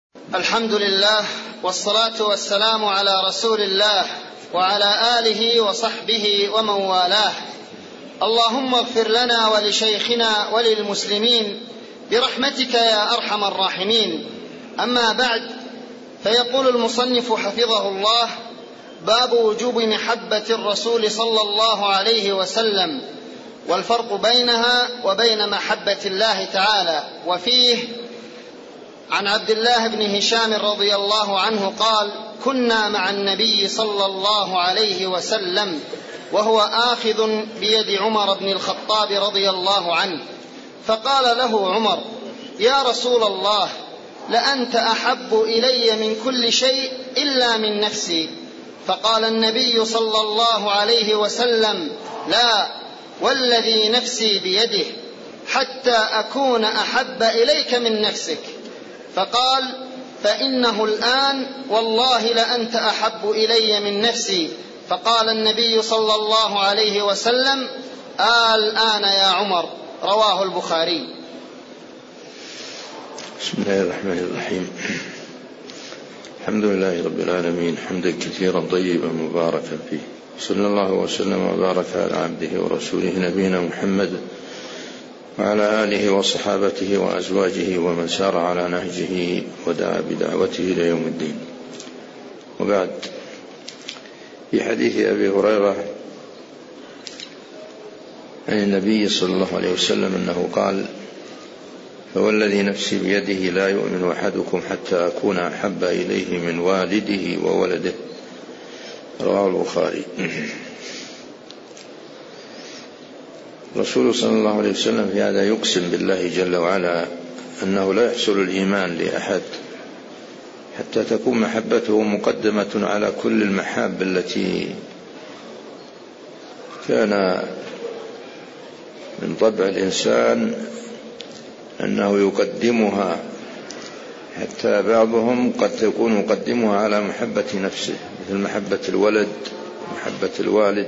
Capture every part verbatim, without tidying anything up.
الحمد لله والصلاة والسلام على رسول الله وعلى آله وصحبه ومن والاه. اللهم اغفر لنا ولشيخنا وللمسلمين برحمتك يا أرحم الراحمين. أما بعد، فيقول المصنف حفظه الله: باب وجوب محبة الرسول صلى الله عليه وسلم والفرق بينها وبين محبة الله تعالى. وفيه عن عبد الله بن هشام رضي الله عنه قال: كنا مع النبي صلى الله عليه وسلم وهو آخذ بيد عمر بن الخطاب رضي الله عنه، فقال له عمر: يا رسول الله، لأنت أحب إلي من كل شيء إلا من نفسي. فقال النبي صلى الله عليه وسلم: لا، والذي نفسي بيده، حتى أكون أحب إليك من نفسك. فقال: فإنه الآن والله لأنت أحب إلي من نفسي. فقال النبي صلى الله عليه وسلم: آه الآن يا عمر. رواه البخاري. بسم الله الرحمن الرحيم. الحمد لله رب العالمين حمدا كثيرا طيبا مباركا فيه، صلى الله وسلم وبارك على عبده ورسوله نبينا محمد وعلى آله وصحابته وأزواجه ومن سار على نهجه ودعا بدعوته إلى يوم الدين. وبعد، في حديث أبي هريرة عن النبي صلى الله عليه وسلم أنه قال: فوالذي نفسي بيده لا يؤمن أحدكم حتى أكون أحب إليه من والده وولده. رواه البخاري. الرسول صلى الله عليه وسلم في هذا يقسم بالله جل وعلا أنه لا يحصل الإيمان لأحد حتى تكون محبته مقدمة على كل المحاب التي كان من طبع الإنسان أنه يقدمها، حتى بعضهم قد تكون مقدمها على محبة نفسه، مثل محبة الولد محبة الوالد.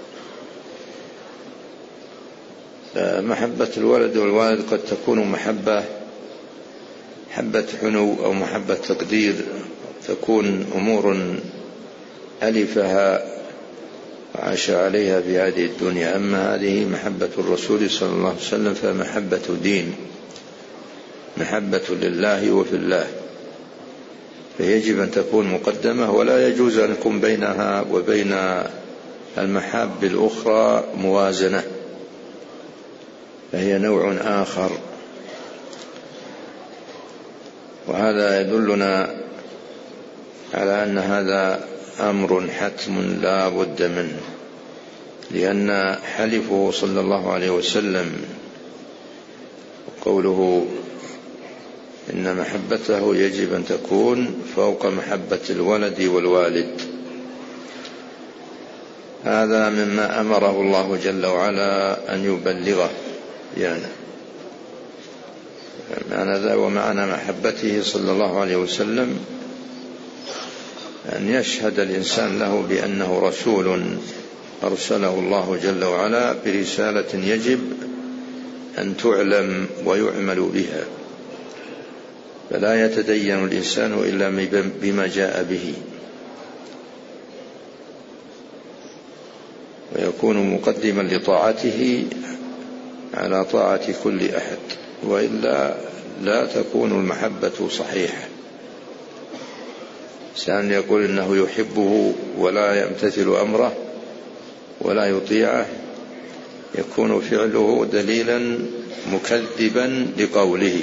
محبة الولد والوالد قد تكون محبة محبة حنو أو محبة تقدير، تكون أمور ألفها وعاش عليها في هذه الدنيا. أما هذه محبة الرسول صلى الله عليه وسلم فمحبة دين، محبة لله وفي الله، فيجب أن تكون مقدمة، ولا يجوز أن يكون بينها وبين المحاب الأخرى موازنة، فهي نوع آخر. وهذا يدلنا على أن هذا أمر حتم لا بد منه، لأن حلفه صلى الله عليه وسلم وقوله إن محبته يجب أن تكون فوق محبة الولد والوالد، هذا مما أمره الله جل وعلا أن يبلغه يعني معنى ذا. ومعنى محبته صلى الله عليه وسلم أن يشهد الإنسان له بأنه رسول أرسله الله جل وعلا برسالة يجب أن تعلم ويعمل بها، فلا يتدين الإنسان إلا بما جاء به، ويكون مقدما لطاعته على طاعة كل أحد، وإلا لا تكون المحبة صحيحة. إنسان يقول إنه يحبه ولا يمتثل أمره ولا يطيعه، يكون فعله دليلا مكذبا لقوله.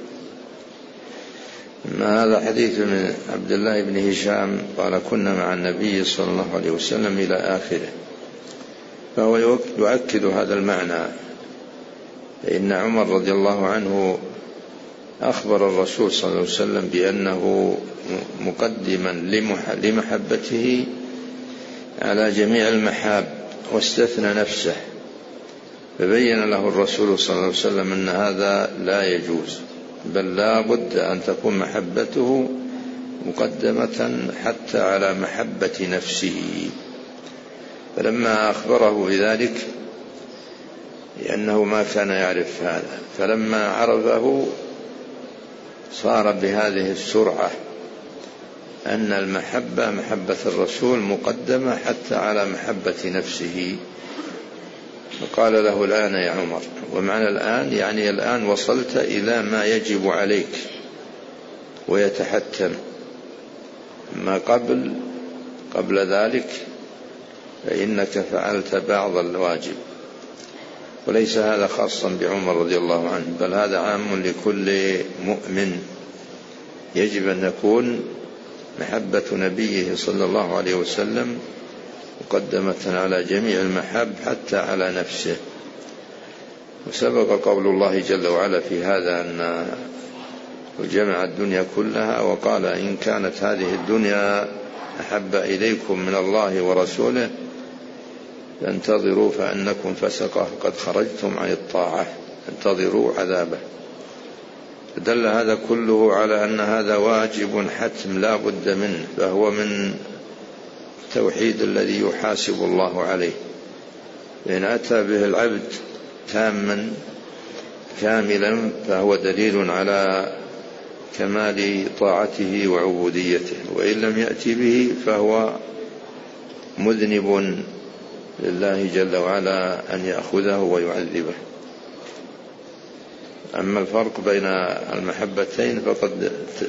ما هذا حديث من عبد الله بن هشام قال: كنا مع النبي صلى الله عليه وسلم إلى آخره، فهو يؤكد هذا المعنى. فإن عمر رضي الله عنه أخبر الرسول صلى الله عليه وسلم بأنه مقدما لمحبته على جميع المحاب، واستثنى نفسه، فبين له الرسول صلى الله عليه وسلم أن هذا لا يجوز، بل لا بد أن تكون محبته مقدمة حتى على محبة نفسه. فلما أخبره بذلك، لأنه ما كان يعرف هذا، فلما عرفه صار بهذه السرعة أن المحبة محبة الرسول مقدمة حتى على محبة نفسه، فقال له الآن يا عمر. ومعنى الآن يعني الآن وصلت إلى ما يجب عليك ويتحتم، ما قبل قبل ذلك فإنك فعلت بعض الواجب. وليس هذا خاصا بعمر رضي الله عنه، بل هذا عام لكل مؤمن. يجب أن يكون محبة نبيه صلى الله عليه وسلم مقدمة على جميع المحب حتى على نفسه. وسبق قول الله جل وعلا في هذا أن جمع الدنيا كلها وقال إن كانت هذه الدنيا أحب إليكم من الله ورسوله فانتظروا فأنكم فسقة قد خرجتم عن الطاعة، انتظروا عذابه. دل هذا كله على أن هذا واجب حتم لا بد منه، فهو من التوحيد الذي يحاسب الله عليه. إن أتى به العبد تاما كاملا فهو دليل على كمال طاعته وعبوديته، وإن لم يأتي به فهو مذنب لله جل وعلا أن يأخذه ويعذبه. أما الفرق بين المحبتين فقد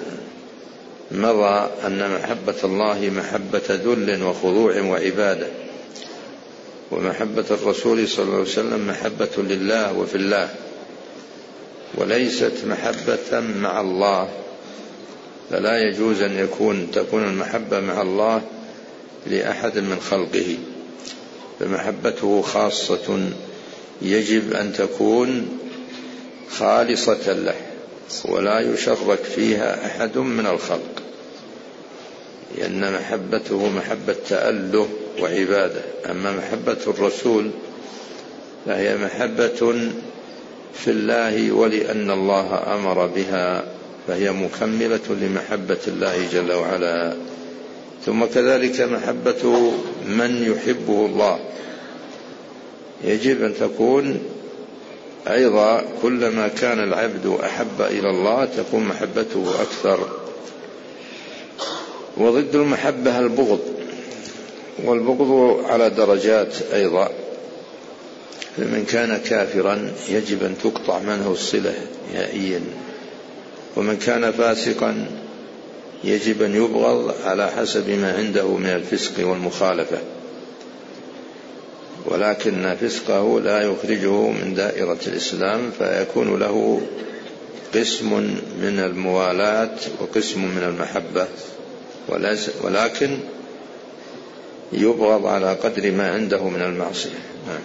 مضى أن محبة الله محبة ذل وخضوع وعبادة، ومحبة الرسول صلى الله عليه وسلم محبة لله وفي الله، وليست محبة مع الله. فلا يجوز أن يكون تكون المحبة مع الله لأحد من خلقه، فمحبته خاصة يجب أن تكون خالصة له ولا يشرك فيها أحد من الخلق، لأن محبته محبة تأله وعبادة. أما محبة الرسول فهي محبة في الله ولأن الله أمر بها، فهي مكملة لمحبة الله جل وعلا. ثم كذلك محبة من يحبه الله يجب أن تكون أيضا كلما كان العبد أحب إلى الله تكون محبته أكثر. وضد المحبة البغض، والبغض على درجات أيضا. فمن كان كافرا يجب أن تقطع منه الصلة نهائيا، ومن كان فاسقا يجب أن يبغض على حسب ما عنده من الفسق والمخالفة، ولكن فسقه لا يخرجه من دائرة الإسلام، فيكون له قسم من الموالاة وقسم من المحبة، ولكن يبغض على قدر ما عنده من المعصية.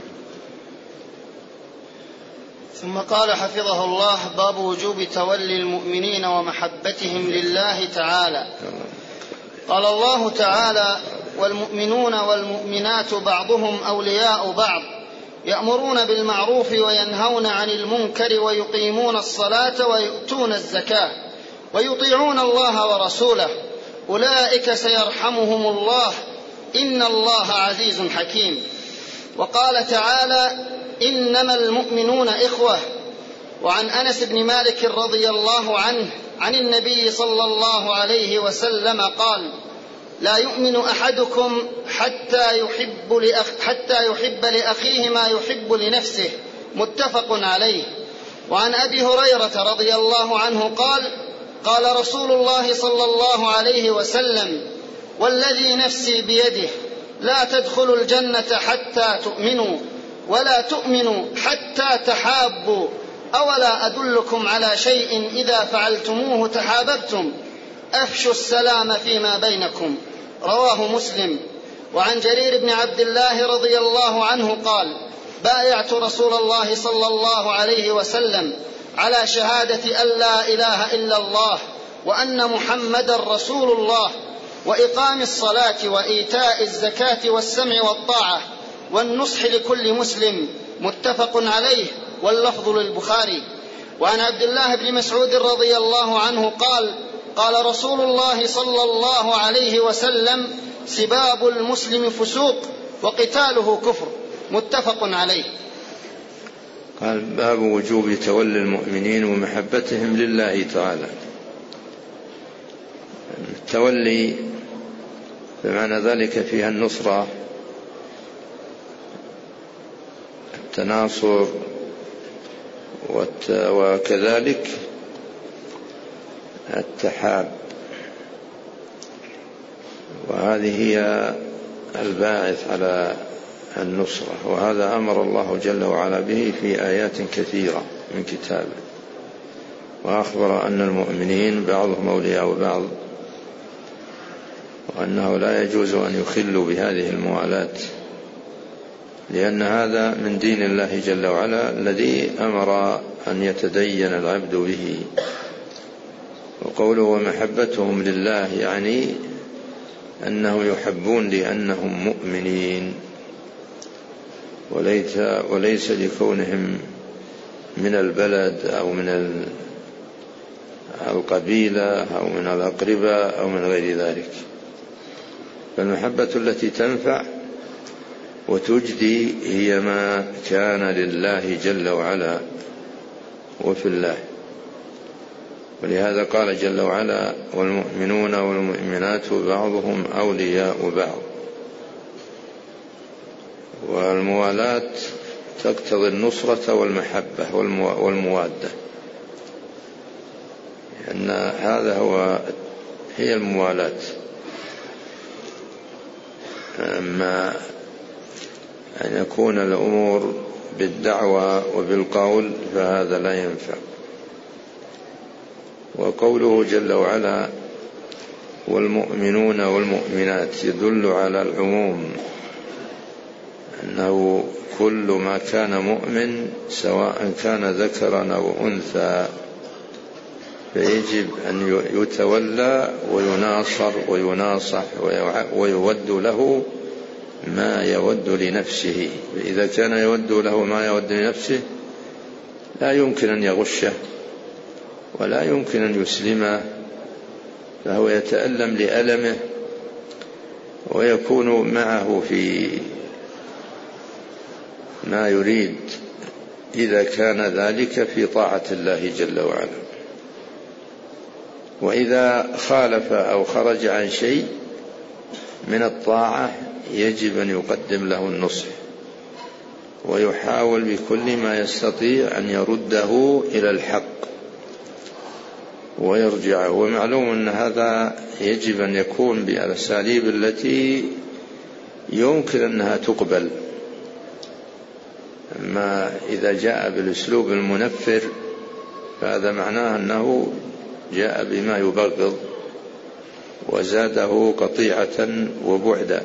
ثم قال حفظه الله: باب وجوب تولي المؤمنين ومحبتهم لله تعالى. قال الله تعالى: والمؤمنون والمؤمنات بعضهم أولياء بعض يأمرون بالمعروف وينهون عن المنكر ويقيمون الصلاة ويؤتون الزكاة ويطيعون الله ورسوله أولئك سيرحمهم الله إن الله عزيز حكيم. وقال تعالى: إنما المؤمنون إخوة. وعن أنس بن مالك رضي الله عنه عن النبي صلى الله عليه وسلم قال: لا يؤمن أحدكم حتى يحب, لأخ حتى يحب لأخيه ما يحب لنفسه، متفق عليه. وعن أبي هريرة رضي الله عنه قال: قال رسول الله صلى الله عليه وسلم: والذي نفسي بيده لا تدخلوا الجنة حتى تؤمنوا ولا تؤمنوا حتى تحابوا، أولا أدلكم على شيء إذا فعلتموه تحاببتم، أفشوا السلام فيما بينكم، رواه مسلم. وعن جرير بن عبد الله رضي الله عنه قال: بايعت رسول الله صلى الله عليه وسلم على شهادة أن لا إله إلا الله وأن محمد رسول الله وإقام الصلاة وإيتاء الزكاة والسمع والطاعة والنصح لكل مسلم، متفق عليه، واللفظ للبخاري. وعن عبد الله بن مسعود رضي الله عنه قال: قال رسول الله صلى الله عليه وسلم: سباب المسلم فسوق وقتاله كفر، متفق عليه. قال: باب وجوب تولي المؤمنين ومحبتهم لله تعالى. التولي بمعنى ذلك فيها النصرة، التناصر، وكذلك التحاب، وهذه هي الباعث على النصرة. وهذا أمر الله جل وعلا به في آيات كثيرة من كتابه، وأخبر أن المؤمنين بعضهم أولياء بعض، وأنه لا يجوز أن يخلوا بهذه الموالاة، لأن هذا من دين الله جل وعلا الذي أمر أن يتدين العبد به. وقوله ومحبتهم لله يعني أنهم يحبون لأنهم مؤمنين، وليس, وليس لكونهم من البلد أو من القبيلة أو من الأقرباء أو من غير ذلك. فالمحبة التي تنفع وتجدي هي ما كان لله جل وعلا وفي الله. ولهذا قال جل وعلا والمؤمنون والمؤمنات بعضهم أولياء بعض. والموالاة تقتضي النصرة والمحبة والموادة، لأن هذا هو هي الموالاة. أما أن يكون الأمور بالدعوة وبالقول فهذا لا ينفع. وقوله جل وعلا والمؤمنون والمؤمنات يدل على العموم، أنه كل ما كان مؤمن سواء كان ذكرا أو أنثى فيجب أن يتولى ويناصر ويناصح ويود له ما يود لنفسه. إذا كان يود له ما يود لنفسه لا يمكن أن يغشه ولا يمكن أن يسلمه، فهو يتألم لألمه ويكون معه في ما يريد إذا كان ذلك في طاعة الله جل وعلا. وإذا خالف أو خرج عن شيء من الطاعة يجب أن يقدم له النصح ويحاول بكل ما يستطيع أن يرده إلى الحق ويرجعه. ومعلوم أن هذا يجب أن يكون بالأساليب التي يمكن أنها تقبل. أما إذا جاء بالأسلوب المنفر فهذا معناه أنه جاء بما يبغض وزاده قطيعة وبعدا،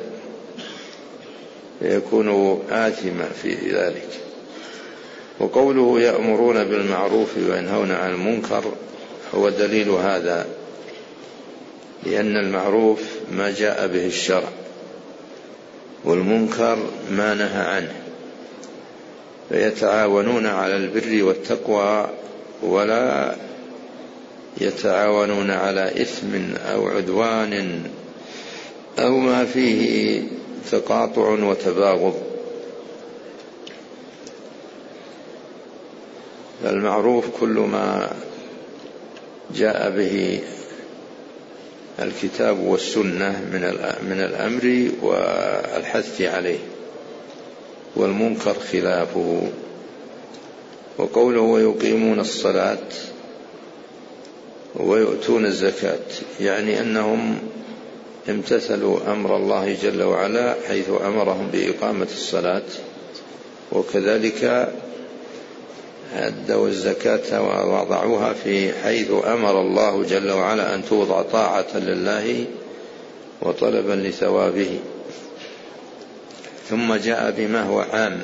يكون آثما في ذلك. وقوله يأمرون بالمعروف وينهون عن المنكر هو دليل هذا، لأن المعروف ما جاء به الشرع والمنكر ما نهى عنه، فيتعاونون على البر والتقوى ولا يتعاونون على إثم أو عدوان أو ما فيه تقاطع وتباغض. فالمعروف كل ما جاء به الكتاب والسنة من الأمر والحث عليه، والمنكر خلافه. وقوله ويقيمون الصلاة ويؤتون الزكاة يعني أنهم امتثلوا أمر الله جل وعلا حيث أمرهم بإقامة الصلاة، وكذلك أدوا الزكاة ووضعوها في حيث أمر الله جل وعلا أن توضع طاعة لله وطلبا لثوابه. ثم جاء بما هو عام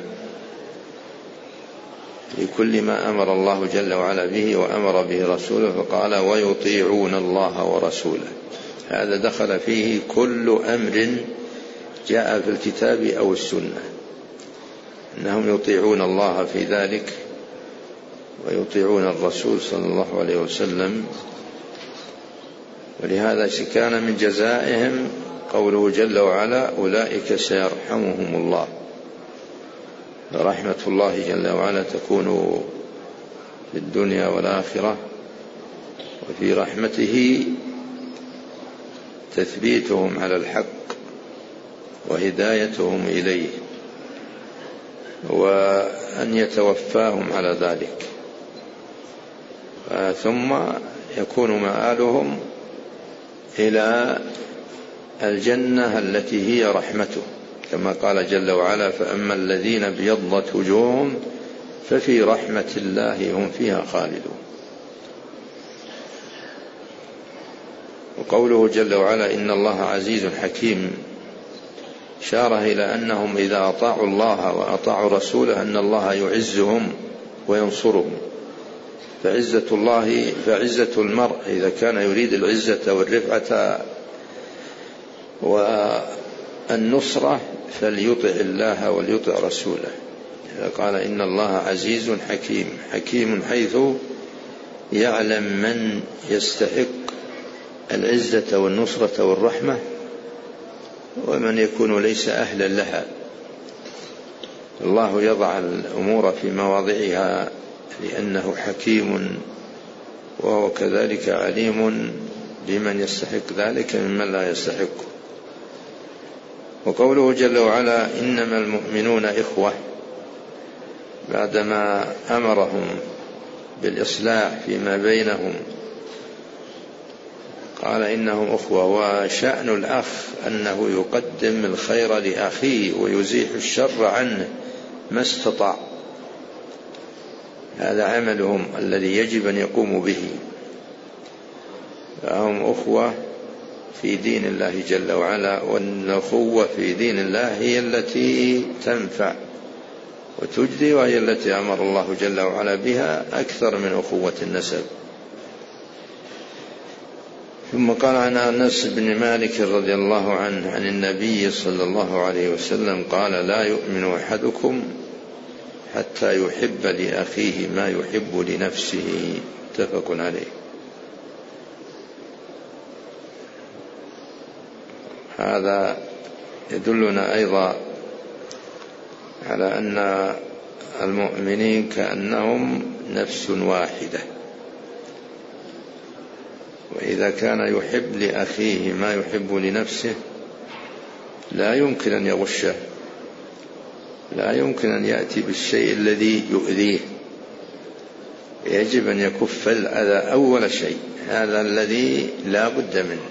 لكل ما أمر الله جل وعلا به وأمر به رسوله، فقال ويطيعون الله ورسوله. هذا دخل فيه كل أمر جاء في الكتاب أو السنة، أنهم يطيعون الله في ذلك ويطيعون الرسول صلى الله عليه وسلم. ولهذا كان من جزائهم قوله جل وعلا أولئك سيرحمهم الله. رحمة الله جل وعلا تكون في الدنيا والآخرة، وفي رحمته تثبيتهم على الحق وهدايتهم إليه، وأن يتوفاهم على ذلك، ثم يكون مآلهم إلى الجنة التي هي رحمته، كما قال جل وعلا: فأما الذين ابيضت وجوههم ففي رحمة الله هم فيها خالدون. وقوله جل وعلا: إن الله عزيز حكيم، شار إلى أنهم إذا أطاعوا الله وأطاعوا رسوله أن الله يعزهم وينصرهم. فعزة الله فعزة المرء إذا كان يريد العزة والرفعة والنصرة فليطع الله وليطع رسوله. قال: إن الله عزيز حكيم، حكيم حيث يعلم من يستحق العزة والنصرة والرحمة ومن يكون ليس أهلا لها. الله يضع الأمور في مواضعها لأنه حكيم، وهو كذلك عليم بمن يستحق ذلك ممن لا يستحقه. وقوله جل وعلا: إنما المؤمنون إخوة، بعدما أمرهم بالإصلاح فيما بينهم قال إنهم أخوة. وشأن الأخ أنه يقدم الخير لأخيه ويزيح الشر عنه ما استطاع، هذا عملهم الذي يجب أن يقوموا به. فهم أخوة في دين الله جل وعلا، والأخوة في دين الله هي التي تنفع وتجدي، وهي التي أمر الله جل وعلا بها أكثر من أخوة النسب. ثم قال عن أنس بن مالك رضي الله عنه عن النبي صلى الله عليه وسلم قال: لا يؤمن أحدكم حتى يحب لأخيه ما يحب لنفسه. متفق عليه. هذا يدلنا أيضا على أن المؤمنين كأنهم نفس واحدة، وإذا كان يحب لأخيه ما يحب لنفسه لا يمكن أن يغشه، لا يمكن أن يأتي بالشيء الذي يؤذيه، يجب أن يكف الأذى أول شيء، هذا الذي لا بد منه.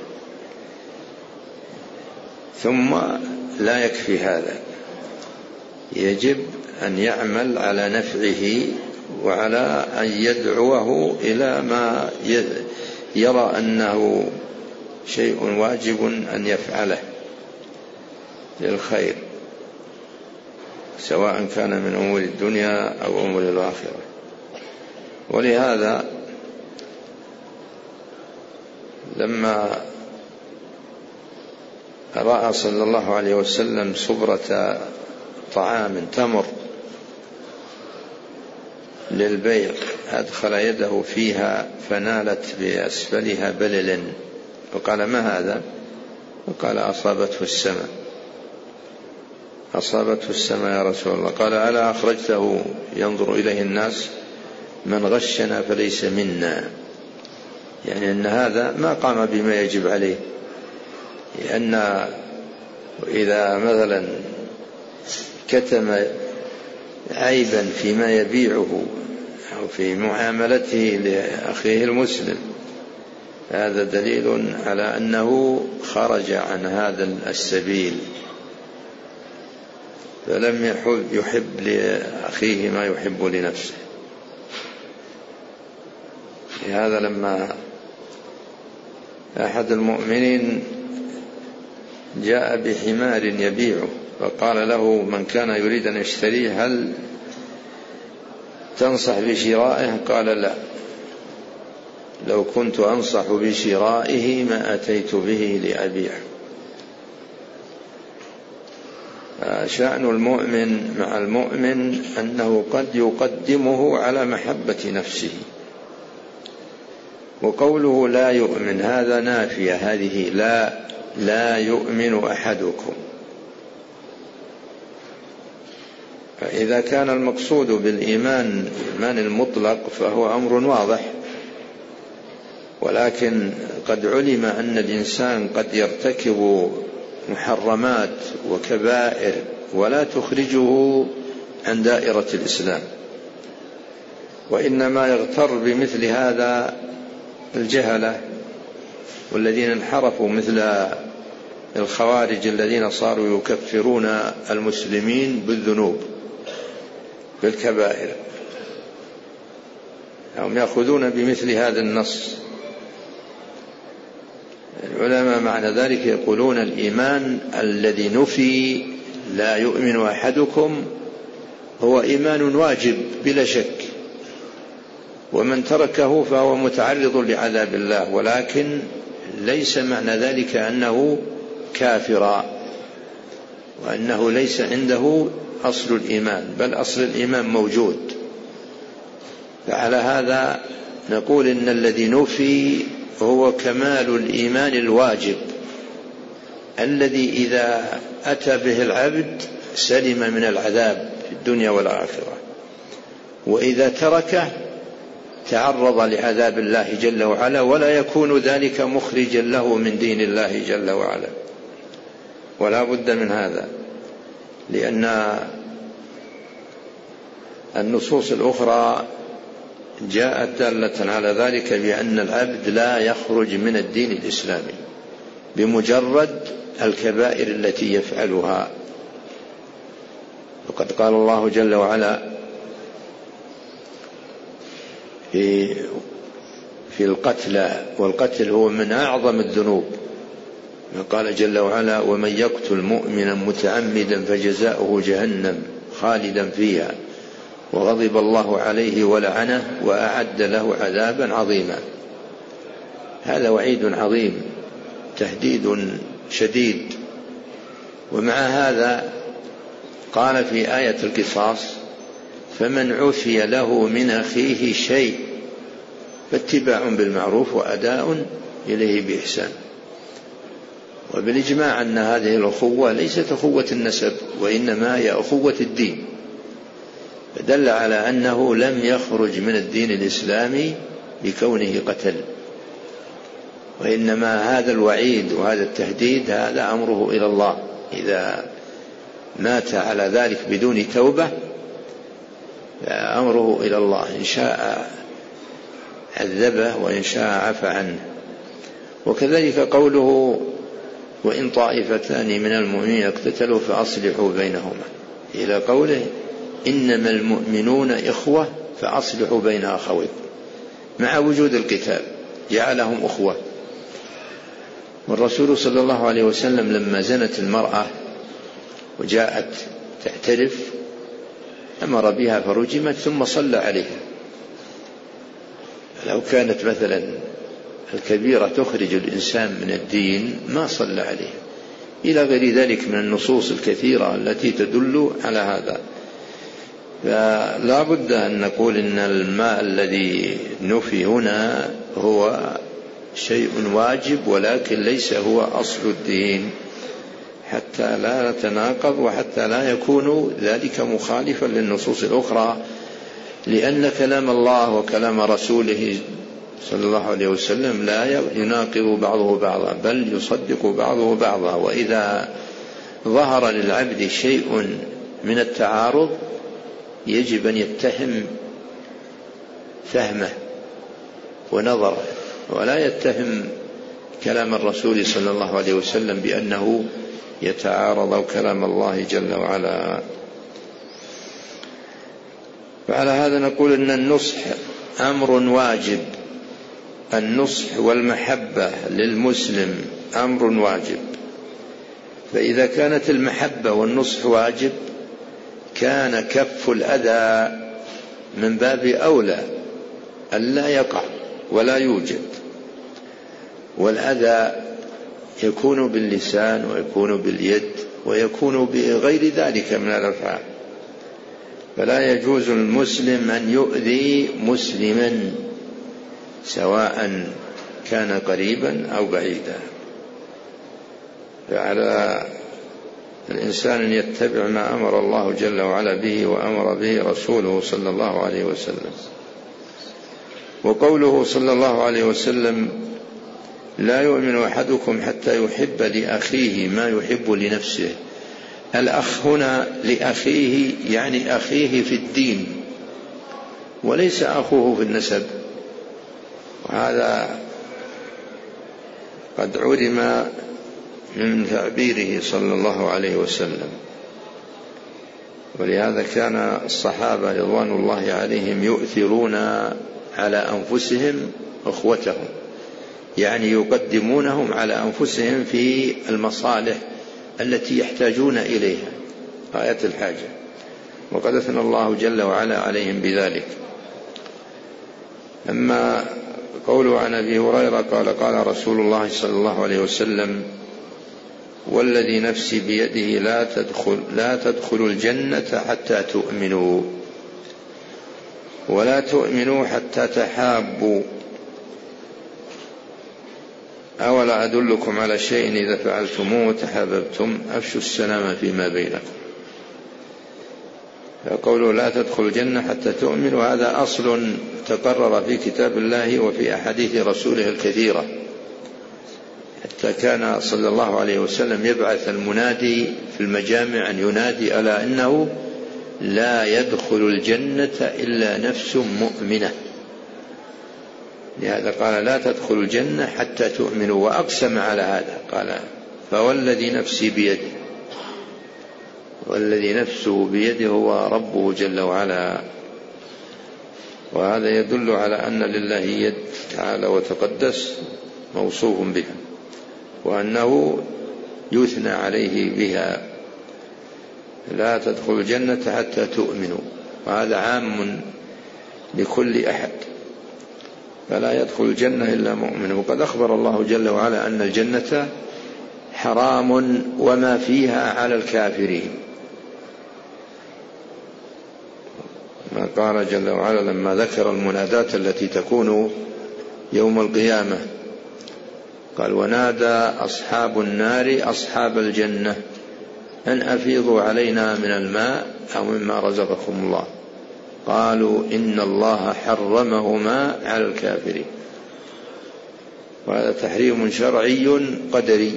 ثم لا يكفي هذا، يجب أن يعمل على نفعه وعلى أن يدعوه إلى ما يرى أنه شيء واجب أن يفعله للخير، سواء كان من أمور الدنيا أو أمور الآخرة. ولهذا لما رأى صلى الله عليه وسلم صبرة طعام تمر للبيع أدخل يده فيها فنالت بأسفلها بلل، وقال: ما هذا؟ وقال: أصابته السماء. أصابته السماء يا رسول الله. قال: ألا أخرجته ينظر إليه الناس؟ من غشنا فليس منا، يعني أن هذا ما قام بما يجب عليه، لأن إذا مثلا كتم عيبا فيما يبيعه أو في معاملته لأخيه المسلم هذا دليل على أنه خرج عن هذا السبيل، فلم يحب, يحب لأخيه ما يحب لنفسه. لهذا لما أحد المؤمنين جاء بحمار يبيعه فقال له من كان يريد أن يشتريه: هل تنصح بشرائه؟ قال: لا، لو كنت أنصح بشرائه ما أتيت به لأبيعه. شأن المؤمن مع المؤمن أنه قد يقدمه على محبة نفسه. وقوله لا يؤمن هذا نافية، هذه لا لا يؤمن أحدكم. فإذا كان المقصود بالإيمان الإيمان المطلق فهو أمر واضح، ولكن قد علم أن الإنسان قد يرتكب محرمات وكبائر ولا تخرجه عن دائرة الإسلام، وإنما يغتر بمثل هذا الجهلة والذين انحرفوا مثل الخوارج الذين صاروا يكفرون المسلمين بالذنوب بالكبائر. هم يأخذون بمثل هذا النص. العلماء معنى ذلك يقولون الإيمان الذي نفي لا يؤمن أحدكم هو إيمان واجب بلا شك، ومن تركه فهو متعرض لعذاب الله، ولكن ليس معنى ذلك أنه كافر وأنه ليس عنده أصل الإيمان، بل أصل الإيمان موجود. فعلى هذا نقول إن الذي نفي هو كمال الإيمان الواجب الذي إذا أتى به العبد سلم من العذاب في الدنيا والآخرة، وإذا تركه تعرض لعذاب الله جل وعلا، ولا يكون ذلك مخرجا له من دين الله جل وعلا. ولا بد من هذا، لأن النصوص الأخرى جاءت دالة على ذلك بأن العبد لا يخرج من الدين الإسلامي بمجرد الكبائر التي يفعلها. وقد قال الله جل وعلا في في القتل، والقتل هو من أعظم الذنوب، قال جل وعلا ومن يقتل مؤمنا متعمدا فجزاؤه جهنم خالدا فيها وغضب الله عليه ولعنه وأعد له عذابا عظيما. هذا وعيد عظيم، تهديد شديد. ومع هذا قال في آية القصاص فمن عفي له من أخيه شيء فاتباع بالمعروف وأداء إليه بإحسان. وبالإجماع أن هذه الأخوة ليست أخوة النسب، وإنما هي أخوة الدين، فدل على أنه لم يخرج من الدين الإسلامي بكونه قتل، وإنما هذا الوعيد وهذا التهديد هذا أمره إلى الله. إذا مات على ذلك بدون توبة أمره إلى الله، إن شاء عذبه وإن شاء عفى عنه. وكذلك قوله وإن طائفتان من المؤمنين اقتتلوا فأصلحوا بينهما، إلى قوله إنما المؤمنون إخوة فأصلحوا بين أخويكم، مع وجود القتال جعلهم أخوة. والرسول صلى الله عليه وسلم لما زنت المرأة وجاءت تعترف أمر بها فرجمت ثم صلى عليها. لو كانت مثلا الكبيرة تخرج الإنسان من الدين ما صلى عليها، إلى غير ذلك من النصوص الكثيرة التي تدل على هذا. فلا بد أن نقول إن الماء الذي نفي هنا هو شيء واجب، ولكن ليس هو أصل الدين، حتى لا نتناقض وحتى لا يكون ذلك مخالفا للنصوص الأخرى، لأن كلام الله وكلام رسوله صلى الله عليه وسلم لا يناقض بعضه بعضا، بل يصدق بعضه بعضا. وإذا ظهر للعبد شيء من التعارض يجب أن يتهم فهمه ونظره، ولا يتهم كلام الرسول صلى الله عليه وسلم بأنه يتعارض أو كلام الله جل وعلا. فعلى هذا نقول أن النصح أمر واجب، النصح والمحبة للمسلم أمر واجب. فإذا كانت المحبة والنصح واجب كان كف الأذى من باب أولى ألا يقع ولا يوجد. والأذى يكون باللسان ويكون باليد ويكون بغير ذلك من الأفعال، فلا يجوز المسلم أن يؤذي مسلما سواء كان قريبا أو بعيدا. فعلى الإنسان أن يتبع ما أمر الله جل وعلا به وأمر به رسوله صلى الله عليه وسلم. وقوله صلى الله عليه وسلم لا يؤمن أحدكم حتى يحب لأخيه ما يحب لنفسه، الأخ هنا لأخيه يعني أخيه في الدين وليس أخوه في النسب، وهذا قد علم من تعبيره صلى الله عليه وسلم. ولهذا كان الصحابة رضوان الله عليهم يؤثرون على أنفسهم أخوتهم، يعني يقدمونهم على أنفسهم في المصالح التي يحتاجون إليها غاية الحاجة، وقد أثنى الله جل وعلا عليهم بذلك. أما قوله عن أبي هريرة قال قال رسول الله صلى الله عليه وسلم والذي نفسي بيده لا تدخل لا تدخلوا الجنة حتى تؤمنوا ولا تؤمنوا حتى تحابوا، أولا أدلكم على شيء إذا فعلتموه تحاببتم أفشوا السلام فيما بينكم. قوله لا تدخلوا الجنة حتى تؤمنوا هذا أصل تقرر في كتاب الله وفي أحاديث رسوله الكثيرة، حتى كان صلى الله عليه وسلم يبعث المنادي في المجامع أن ينادي ألا إنه لا يدخل الجنة إلا نفس مؤمنة، لهذا قال لا تدخلوا الجنة حتى تؤمنوا، وأقسم على هذا قال فوالذي نفسي بيده، والذي نفسه بيده هو ربه جل وعلا. وهذا يدل على أن لله يد تعالى وتقدس موصوف بها، وأنه يثنى عليه بها. لا تدخل الجنة حتى تؤمنوا، وهذا عام لكل أحد، فلا يدخل الجنة إلا مؤمن. وقد أخبر الله جل وعلا أن الجنة حرام وما فيها على الكافرين، ما قال جل وعلا لما ذكر المنادات التي تكون يوم القيامة قال ونادى أصحاب النار أصحاب الجنة أن أفيضوا علينا من الماء أو مما رزقكم الله قالوا إن الله حرمهما على الكافرين. وهذا تحريم شرعي قدري.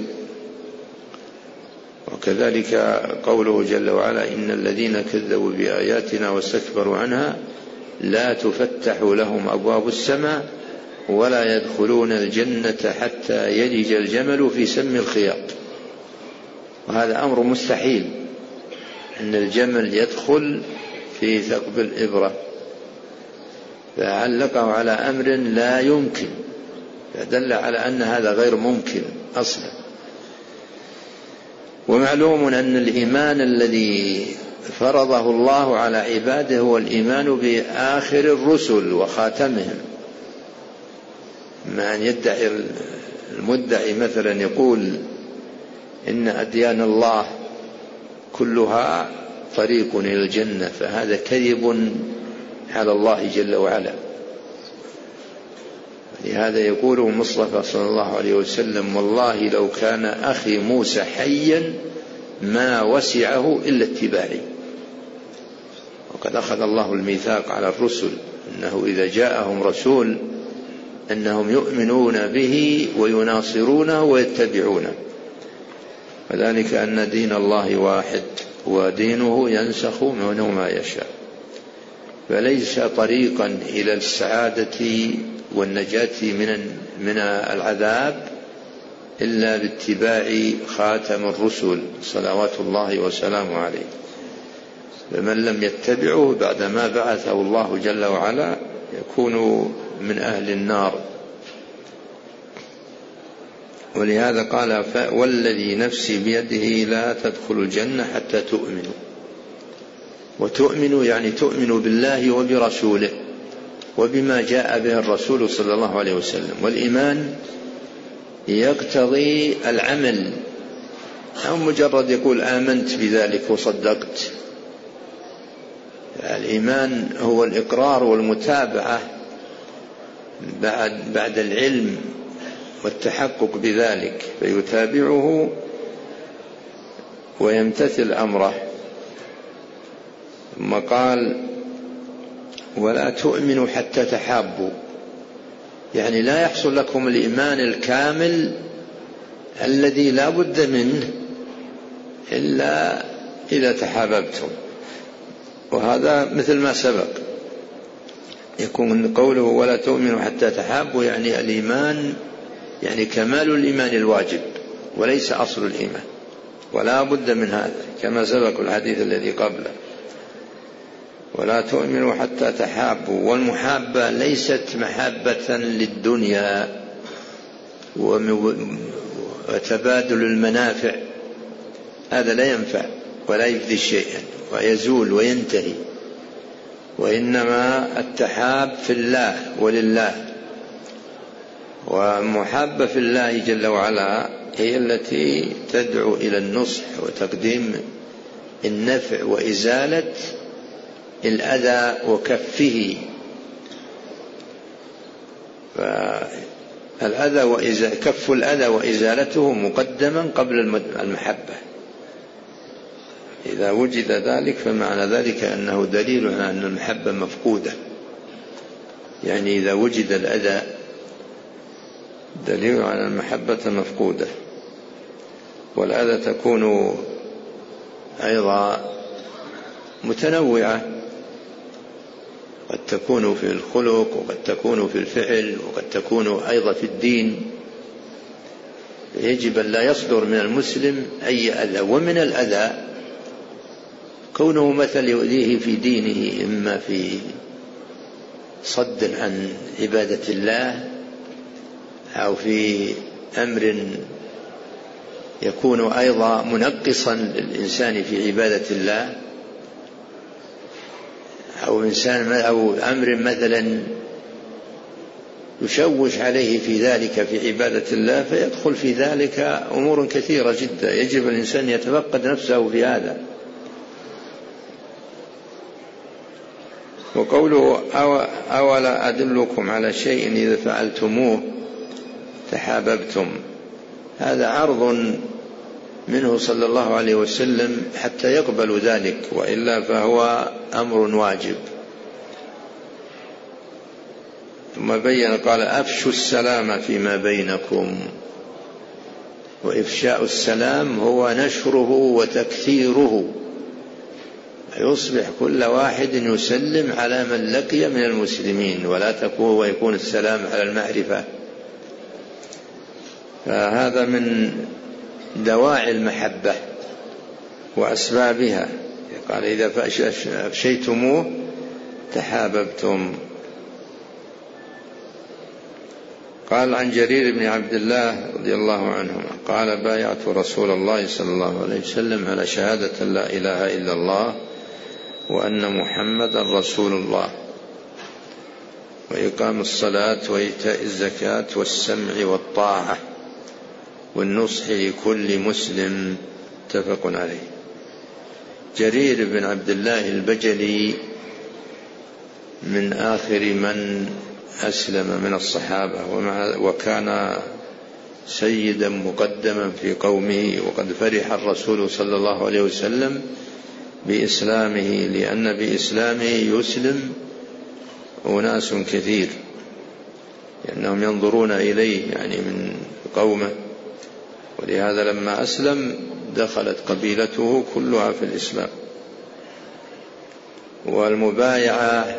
وكذلك قوله جل وعلا إن الذين كذبوا بآياتنا واستكبروا عنها لا تفتح لهم أبواب السماء ولا يدخلون الجنة حتى يلج الجمل في سم الخياط. وهذا أمر مستحيل أن الجمل يدخل في ثقب الإبرة، فعلقه على أمر لا يمكن، فدل على أن هذا غير ممكن أصلا. ومعلوم أن الإيمان الذي فرضه الله على عباده هو الإيمان بآخر الرسل وخاتمهم. ما أن يدعي المدعي مثلا يقول إن أديان الله كلها طريق إلى الجنة، فهذا كذب على الله جل وعلا. لهذا يقول المصطفى صلى الله عليه وسلم والله لو كان أخي موسى حيا ما وسعه إلا اتباعي. وقد أخذ الله الميثاق على الرسل أنه إذا جاءهم رسول أنهم يؤمنون به ويناصرونه ويتبعونه، وذلك أن دين الله واحد ودينه ينسخ منه ما يشاء، فليس طريقا إلى السعادة والنجاة من من العذاب إلا باتباع خاتم الرسل صلوات الله وسلامه عليه. فمن لم يتبعه بعدما بعثه الله جل وعلا يكون من أهل النار. ولهذا قال والذي نفسي بيده لا تدخل الجنة حتى تؤمنوا. وتؤمنوا يعني تؤمنوا بالله وبرسوله وبما جاء به الرسول صلى الله عليه وسلم. والإيمان يقتضي العمل، أو مجرد يقول آمنت بذلك وصدقت. الإيمان هو الإقرار والمتابعة بعد بعد العلم والتحقق بذلك، فيتابعه ويمتثل أمره. ثم قال ولا تؤمنوا حتى تحابوا، يعني لا يحصل لكم الإيمان الكامل الذي لا بد منه إلا إذا تحاببتم. وهذا مثل ما سبق، يكون قوله ولا تؤمنوا حتى تحابوا يعني الإيمان، يعني كمال الإيمان الواجب وليس أصل الإيمان، ولا بد من هذا كما سبق الحديث الذي قبله. ولا تؤمنوا حتى تحابوا، والمحابة ليست محبة للدنيا وتبادل المنافع، هذا لا ينفع ولا يفدي شيئا ويزول وينتهي، وإنما التحاب في الله ولله. ومحبة في الله جل وعلا هي التي تدعو إلى النصح وتقديم النفع وإزالة الأذى وكفه. فالأذى وإزالة كف الأذى وإزالته مقدما قبل المحبة. إذا وجد ذلك فمعنى ذلك أنه دليل على أن المحبة مفقودة، يعني إذا وجد الأذى دليل على المحبة مفقودة. والأذى تكون أيضا متنوعة، قد تكون في الخلق وقد تكون في الفعل وقد تكون أيضا في الدين. يجب أن لا يصدر من المسلم أي أذى. ومن الأذى كونه مثل يؤذيه في دينه، إما في صد عن عبادة الله أو في أمر يكون أيضا منقصا للإنسان في عبادة الله، أو إنسان أو أمر مثلا يشوش عليه في ذلك في عبادة الله، فيدخل في ذلك أمور كثيرة جدا. يجب الإنسان يتفقد نفسه في هذا. وقوله أولا أدلكم على شيء إذا فعلتموه تحاببتم، هذا عرض منه صلى الله عليه وسلم حتى يقبل ذلك، وإلا فهو أمر واجب. ثم بين قال أفشوا السلام فيما بينكم. وإفشاء السلام هو نشره وتكثيره، يصبح كل واحد يسلم على من لقي من المسلمين، ولا تكون ويكون السلام على المعرفة. فهذا من دواعي المحبة وأسبابها. قال إذا فأفشيتموه تحاببتم. قال عن جرير بن عبد الله رضي الله عنهما قال بايعت رسول الله صلى الله عليه وسلم على شهادة لا إله إلا الله وأن محمدا رسول الله وإقام الصلاة وإيتاء الزكاة والسمع والطاعة والنصح لكل مسلم، متفق عليه. جرير بن عبد الله البجلي من آخر من أسلم من الصحابة، وكان سيدا مقدما في قومه، وقد فرح الرسول صلى الله عليه وسلم بإسلامه، لأن بإسلامه يسلم أناس كثير، لأنهم ينظرون إليه يعني من قومه. ولهذا لما أسلم دخلت قبيلته كلها في الإسلام. والمبايعة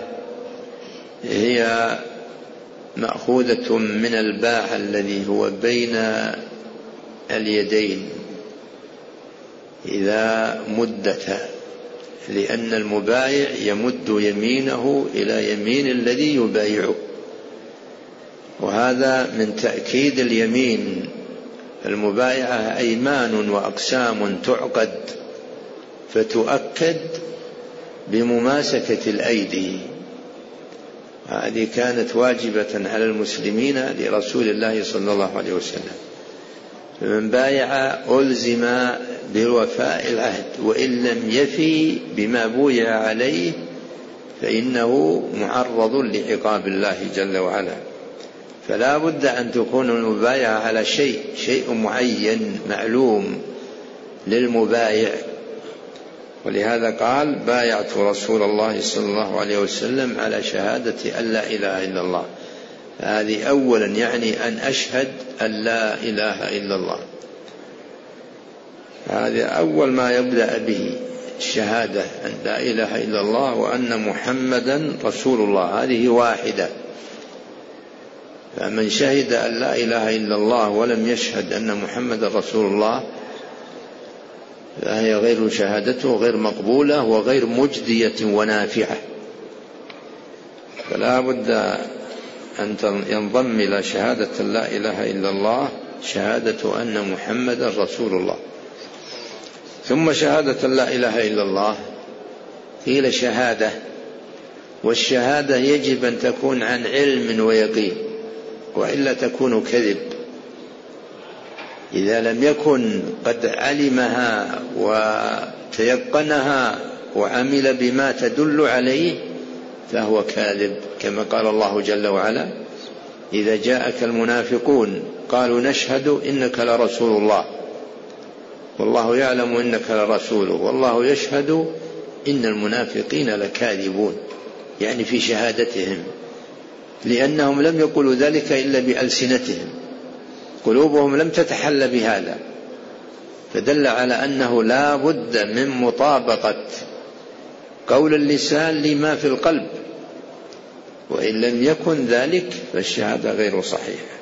هي مأخوذة من الباع الذي هو بين اليدين إذا مدت، لأن المبايع يمد يمينه إلى يمين الذي يبايعه، وهذا من تأكيد اليمين. المبايعة أيمان وأقسام تعقد فتؤكد بمماسكة الأيدي. هذه كانت واجبة على المسلمين لرسول الله صلى الله عليه وسلم. فمن بايع ألزم بوفاء العهد، وإن لم يفي بما بويع عليه فإنه معرض لعقاب الله جل وعلا. فلا بد أن تكون المبايعة على شيء شيء معين معلوم للمبايع. ولهذا قال بايعت رسول الله صلى الله عليه وسلم على شهادة أن لا إله إلا الله هذه أولا يعني أن أشهد أن لا إله إلا الله، هذا أول ما يبدأ به الشهادة أن لا إله إلا الله وأن محمدا رسول الله، هذه واحدة. فمن شهد أن لا إله إلا الله ولم يشهد أن محمدا رسول الله فهي غير شهادته غير مقبولة وغير مجدية ونافعة. فلا بد أن ينضم إلى شهادة لا إله إلا الله شهادة أن محمدا رسول الله. ثم شهادة لا إله إلا الله قيل شهادة، والشهادة يجب أن تكون عن علم ويقين، وإلا تكون كذب. إذا لم يكن قد علمها وتيقنها وعمل بما تدل عليه فهو كاذب، كما قال الله جل وعلا: إذا جاءك المنافقون قالوا نشهد إنك لرسول الله والله يعلم إنك لرسوله والله يشهد إن المنافقين لكاذبون، يعني في شهادتهم، لأنهم لم يقولوا ذلك إلا بألسنتهم، قلوبهم لم تتحل بهذا، فدل على أنه لا بد من مطابقة قول اللسان لما في القلب، وإن لم يكن ذلك فالشهادة غير صحيحة.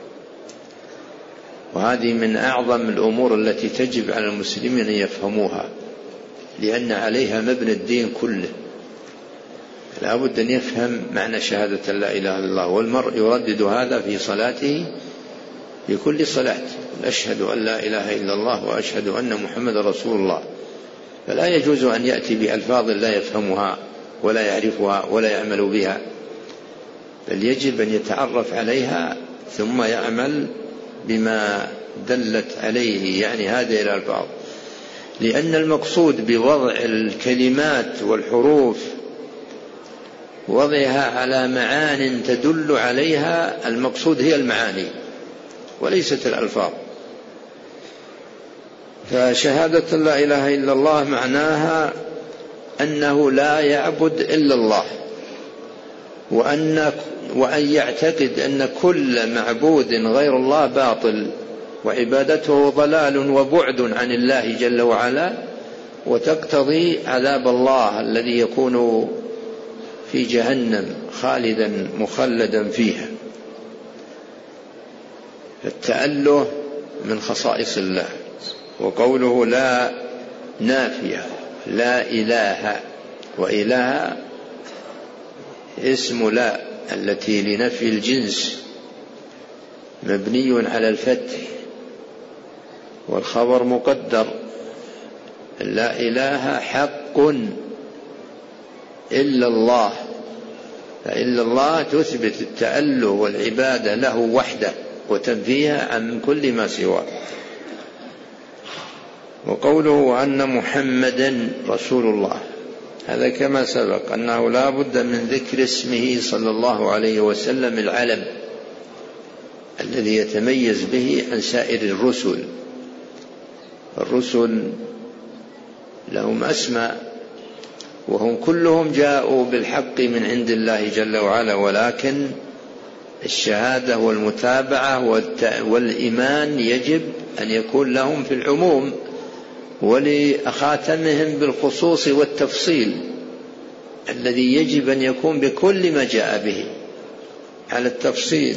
وهذه من أعظم الأمور التي تجب على المسلمين أن يفهموها، لأن عليها مبنى الدين كله. لا بد أن يفهم معنى شهادة لا إله إلا الله، والمرء يردد هذا في صلاته في كل صلاة: أشهد أن لا إله إلا الله وأشهد أن محمد رسول الله. فلا يجوز أن يأتي بألفاظ لا يفهمها ولا يعرفها ولا يعمل بها، بل يجب أن يتعرف عليها ثم يعمل بما دلت عليه، يعني هذه الألفاظ، لأن المقصود بوضع الكلمات والحروف وضعها على معان تدل عليها، المقصود هي المعاني وليست الألفاظ. فشهادة لا إله إلا الله معناها أنه لا يعبد إلا الله، وأن وأن يعتقد أن كل معبود غير الله باطل وعبادته ضلال وبعد عن الله جل وعلا، وتقتضي عذاب الله الذي يكون في جهنم خالدا مخلدا فيها. التأله من خصائص الله. وقوله لا نافية، لا إله، وإله اسم لا التي لنفي الجنس مبني على الفتح، والخبر مقدر: لا إله حق إلا الله، فإلا الله تثبت التأله والعبادة له وحده وتنفيها عن كل ما سواه. وقوله أن محمدا رسول الله، هذا كما سبق أنه لا بد من ذكر اسمه صلى الله عليه وسلم العلم الذي يتميز به عن سائر الرسل. الرسل لهم أسماء وهم كلهم جاءوا بالحق من عند الله جل وعلا، ولكن الشهادة والمتابعة والإيمان يجب أن يكون لهم في العموم، ولخاتمهم بالخصوص والتفصيل الذي يجب أن يكون بكل ما جاء به على التفصيل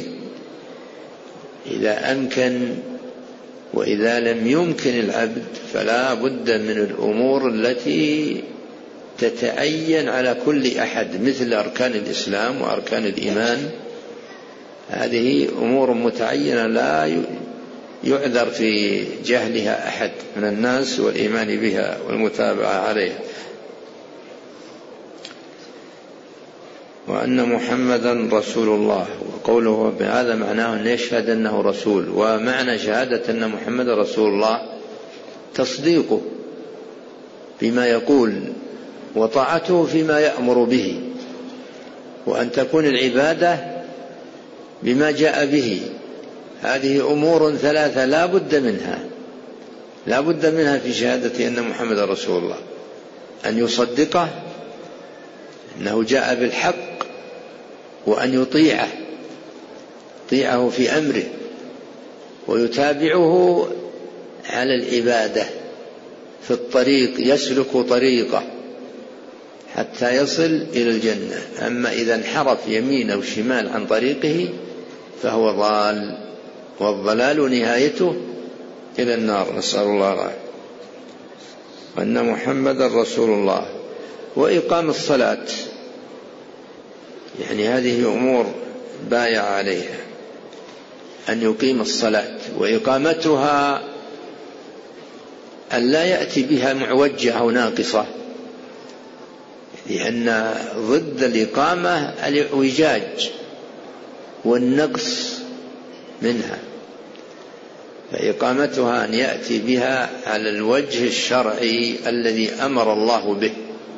إذا أمكن. وإذا لم يمكن العبد فلا بد من الأمور التي تتعين على كل أحد، مثل أركان الإسلام وأركان الإيمان، هذه أمور متعينة لا يعذر في جهلها أحد من الناس والإيمان بها والمتابعة عليها. وأن محمدا رسول الله، وقوله بهذا معناه أن يشهد أنه رسول. ومعنى شهادة أن محمد رسول الله تصديقه بما يقول وطاعته فيما يأمر به، وأن تكون العبادة بما جاء به. هذه أمور ثلاثة لا بد منها لا بد منها في شهادة أن محمد رسول الله: أن يصدقه أنه جاء بالحق، وأن يطيعه يطيعه في أمره ويتابعه على العبادة في الطريق، يسلك طريقه حتى يصل إلى الجنة. أما إذا انحرف يمين أو شمال عن طريقه فهو ضال، والضلال نهايته إلى النار، نسأل الله العافية. وأن محمدا رسول الله. وإقام الصلاة، يعني هذه أمور بايع عليها، أن يقيم الصلاة، وإقامتها أن لا يأتي بها معوجة أو ناقصة، لأن ضد الإقامة الإعوجاج والنقص منها، فإقامتها أن يأتي بها على الوجه الشرعي الذي أمر الله به،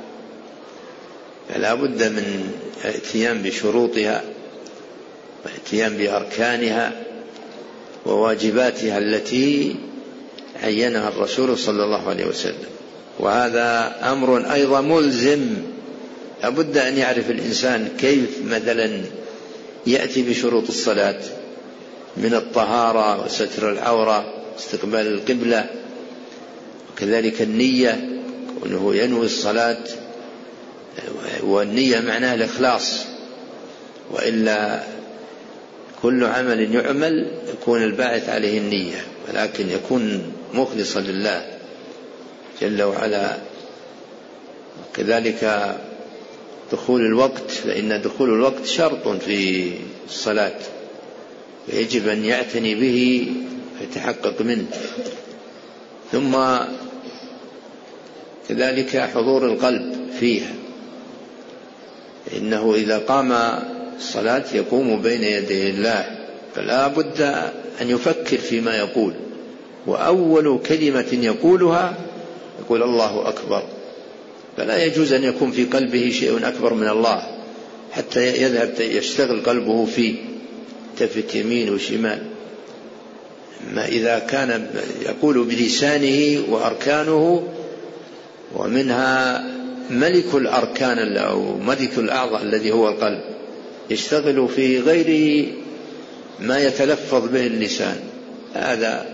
فلا بد من الاتيان بشروطها والاتيان بأركانها وواجباتها التي عينها الرسول صلى الله عليه وسلم. وهذا أمر أيضا ملزم، لا بد أن يعرف الإنسان كيف مثلا يأتي بشروط الصلاة من الطهارة وستر العورة واستقبال القبلة، وكذلك النية، وأنه ينوي الصلاة، والنية معناها الإخلاص، وإلا كل عمل يعمل يكون الباعث عليه النية، ولكن يكون مخلصا لله جل وعلا. وكذلك دخول الوقت، فإن دخول الوقت شرط في الصلاة، ويجب أن يعتني به ويتحقق منه. ثم كذلك حضور القلب فيها، إنه إذا قام الصلاة يقوم بين يدي الله، فلا بد أن يفكر فيما يقول، وأول كلمة يقولها يقول الله أكبر، فلا يجوز أن يكون في قلبه شيء أكبر من الله حتى يذهب يشتغل قلبه فيه، تفت يمين وشمال. أما إذا كان يقول بلسانه وأركانه، ومنها ملك الأركان أو ملك الأعضاء الذي هو القلب، يشتغل في غير ما يتلفظ به اللسان، هذا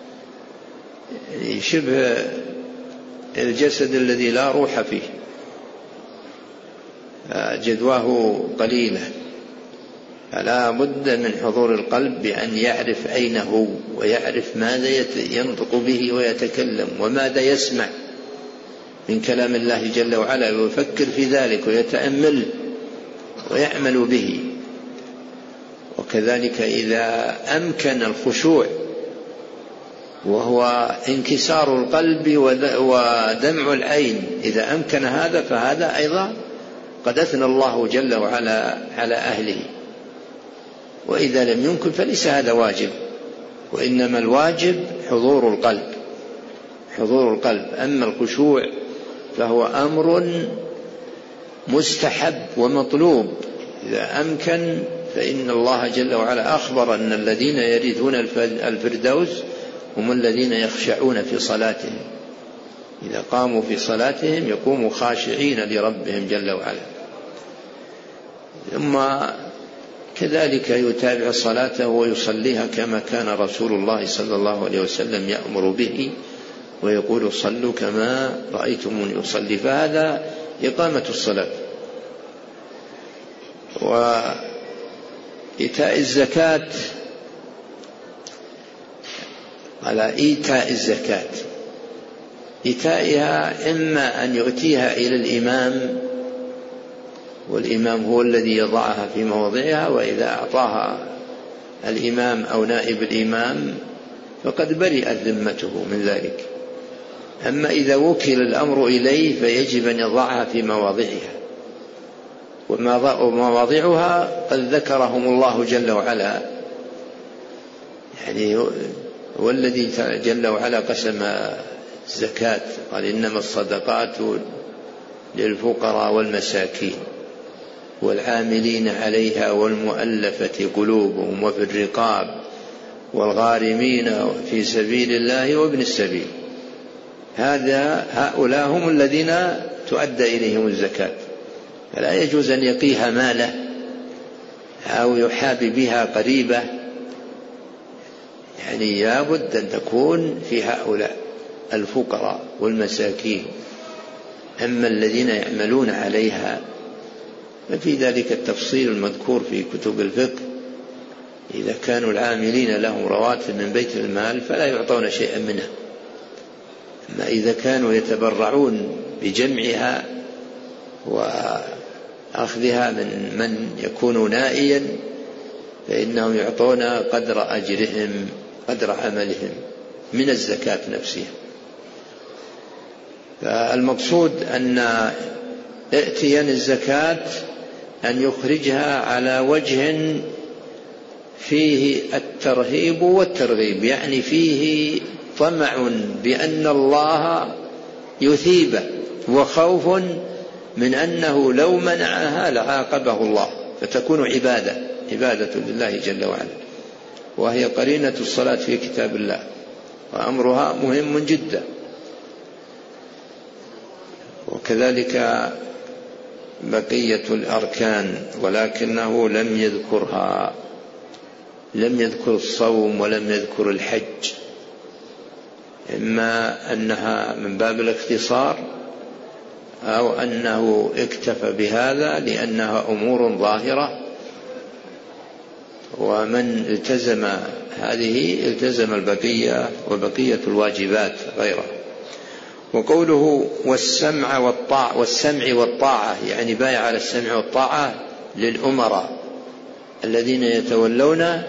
شبه الجسد الذي لا روح فيه، جدواه قليلة. فلا بد من حضور القلب بأن يعرف أين هو، ويعرف ماذا ينطق به ويتكلم، وماذا يسمع من كلام الله جل وعلا، ويفكر في ذلك ويتأمل ويعمل به. وكذلك إذا أمكن الخشوع وهو انكسار القلب ودمع العين، إذا أمكن هذا فهذا أيضا قد أثنى الله جل وعلا على أهله. وإذا لم يمكن فليس هذا واجب، وإنما الواجب حضور القلب، حضور القلب. أما الخشوع فهو أمر مستحب ومطلوب إذا أمكن، فإن الله جل وعلا أخبر أن الذين يرثون الفردوس هم الذين يخشعون في صلاتهم، إذا قاموا في صلاتهم يقوموا خاشعين لربهم جل وعلا. ثم كذلك يتابع صلاته ويصليها كما كان رسول الله صلى الله عليه وسلم يأمر به، ويقول صلوا كما رأيتموني أصلي، فهذا إقامة الصلاة. وإيتاء الزكاة، على إيتاء الزكاة، إيتائها إما أن يؤتيها إلى الإمام، والإمام هو الذي يضعها في مواضعها، وإذا أعطاها الإمام أو نائب الإمام فقد برئت ذمته من ذلك. أما إذا وكل الأمر إليه فيجب أن يضعها في مواضعها، ومواضعها قد ذكرهم الله جل وعلا، يعني هو الذي جل وعلا قسم الزكاة، قال إنما الصدقات للفقراء والمساكين والعاملين عليها والمؤلفة قلوبهم وفي الرقاب والغارمين في سبيل الله وابن السبيل. هذا هؤلاء هم الذين تؤدى إليهم الزكاة، فلا يجوز أن يقيها ماله أو يحابي بها قريبة، يعني لابد أن تكون في هؤلاء الفقراء والمساكين. أما الذين يعملون عليها ففي ذلك التفصيل المذكور في كتب الفقه، إذا كانوا العاملين لهم رواتب من بيت المال فلا يعطون شيئا منها، أما إذا كانوا يتبرعون بجمعها وأخذها من من يكون نائيا فإنهم يعطون قدر أجرهم قدر عملهم من الزكاة نفسها. فالمقصود أن ائتيان الزكاة أن يخرجها على وجه فيه الترهيب والترغيب، يعني فيه طمع بأن الله يثيبه وخوف من أنه لو منعها لعاقبه الله، فتكون عبادة عبادة لله جل وعلا، وهي قرينة الصلاة في كتاب الله، وأمرها مهم جدا. وكذلك بقية الأركان، ولكنه لم يذكرها، لم يذكر الصوم ولم يذكر الحج، إما أنها من باب الاختصار أو أنه اكتفى بهذا لأنها أمور ظاهرة، ومن التزم هذه التزم البقية وبقية الواجبات غيره. وقوله والسمع والطاعة، والسمع والطاعة يعني بايع على السمع والطاعة للأمراء الذين يتولون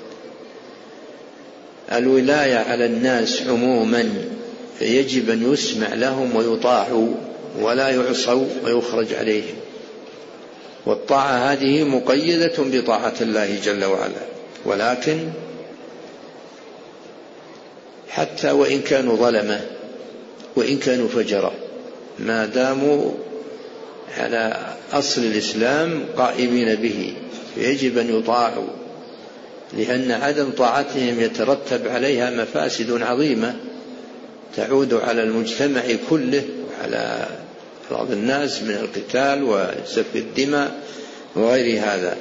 الولاية على الناس عموما، فيجب أن يسمع لهم ويطاعوا ولا يعصوا ويخرج عليهم. والطاعة هذه مقيدة بطاعة الله جل وعلا، ولكن حتى وإن كانوا ظلمة وإن كانوا فجرة ما داموا على أصل الإسلام قائمين به فيجب أن يطاعوا، لأن عدم طاعتهم يترتب عليها مفاسد عظيمة تعود على المجتمع كله وعلى بعض الناس من القتال وسفك الدماء وغير هذا،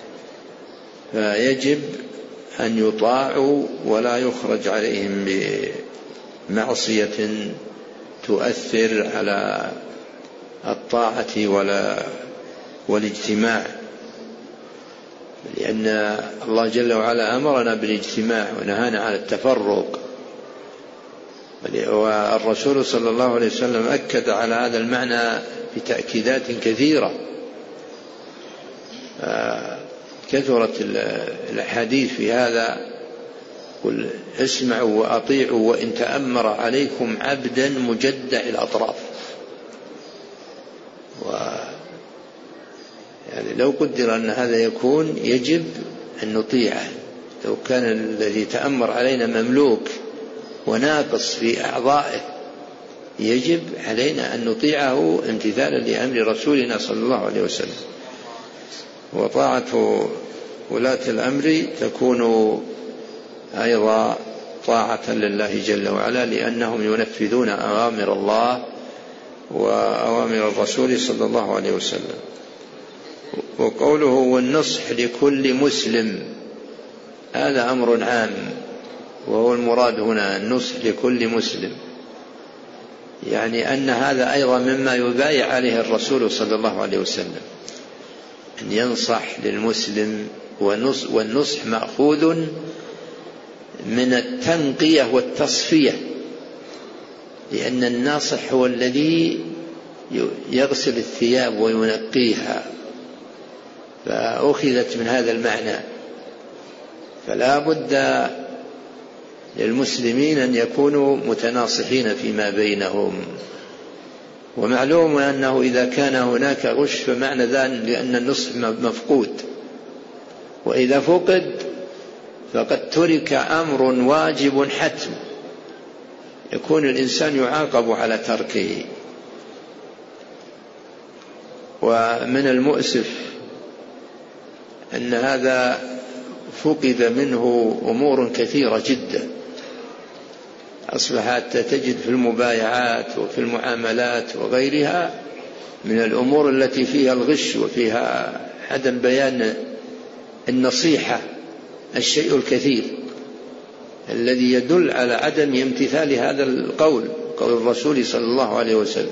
فيجب أن يطاعوا ولا يخرج عليهم بمعصية تؤثر على الطاعة ولا والاجتماع، لأن الله جل وعلا أمرنا بالاجتماع ونهانا عن التفرق، والرسول صلى الله عليه وسلم أكد على هذا المعنى بتأكيدات كثيرة، كثرت الأحاديث في هذا: قل اسمعوا وأطيعوا وإن تأمر عليكم عبدا مجدع الأطراف. و يعني لو قدر أن هذا يكون يجب أن نطيعه، لو كان الذي تأمر علينا مملوك وناقص في أعضائه يجب علينا أن نطيعه امتثالا لأمر رسولنا صلى الله عليه وسلم. وطاعة ولاة الأمر تكون أيضا طاعة لله جل وعلا، لأنهم ينفذون أوامر الله وأوامر الرسول صلى الله عليه وسلم. وقوله والنصح لكل مسلم هذا أمر عام، وهو المراد هنا النصح لكل مسلم، يعني أن هذا أيضا مما يبايع عليه الرسول صلى الله عليه وسلم، أن ينصح للمسلم، والنصح مأخوذ من التنقية والتصفية، لأن الناصح هو الذي يغسل الثياب وينقيها، فأخذت من هذا المعنى. فلا بد للمسلمين أن يكونوا متناصحين فيما بينهم، ومعلوم أنه إذا كان هناك غش فمعنى ذلك لأن النصح مفقود، وإذا فقد فقد ترك أمر واجب حتم يكون الإنسان يعاقب على تركه. ومن المؤسف أن هذا فقد منه أمور كثيرة جدا، أصبحت تجد في المبايعات وفي المعاملات وغيرها من الأمور التي فيها الغش وفيها عدم بيان النصيحة الشيء الكثير الذي يدل على عدم امتثال هذا القول، قول الرسول صلى الله عليه وسلم.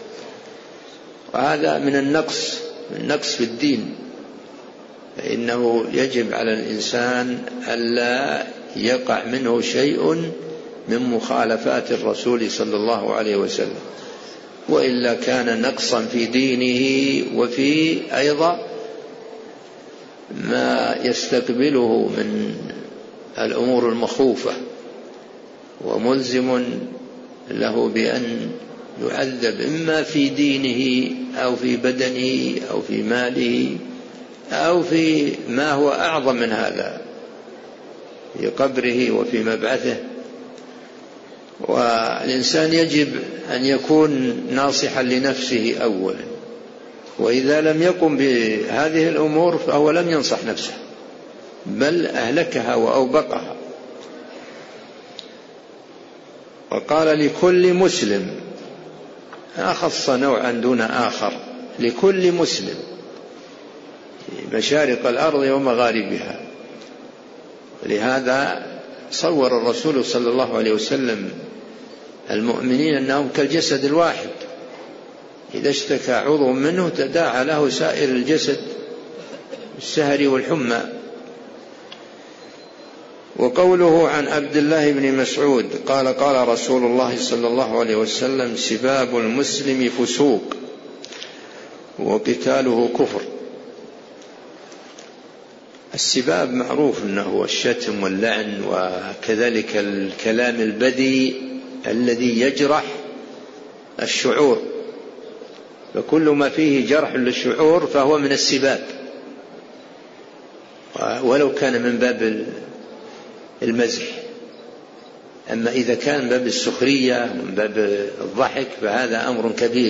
وهذا من النقص النقص في الدين، فإنه يجب على الإنسان ألا يقع منه شيء من مخالفات الرسول صلى الله عليه وسلم، وإلا كان نقصا في دينه وفي أيضا ما يستقبله من الأمور المخوفة، وملزم له بأن يعذب إما في دينه أو في بدنه أو في ماله أو في ما هو أعظم من هذا، في قبره وفي مبعثه. والإنسان يجب أن يكون ناصحا لنفسه أولا، وإذا لم يقم بهذه الأمور فهو لم ينصح نفسه بل أهلكها وأوبقها. وقال لكل مسلم، أخص نوعا دون آخر، لكل مسلم مشارق الأرض ومغاربها. لهذا صور الرسول صلى الله عليه وسلم المؤمنين أنهم كالجسد الواحد، إذا اشتكى عضو منه تداعى له سائر الجسد بالسهر والحمى. وقوله عن عبد الله بن مسعود قال قال رسول الله صلى الله عليه وسلم: سباب المسلم فسوق وقتاله كفر. السباب معروف أنه الشتم واللعن، وكذلك الكلام البذيء الذي يجرح الشعور، فكل ما فيه جرح للشعور فهو من السباب، ولو كان من باب المزح. أما إذا كان من باب السخرية من باب الضحك فهذا أمر كبير،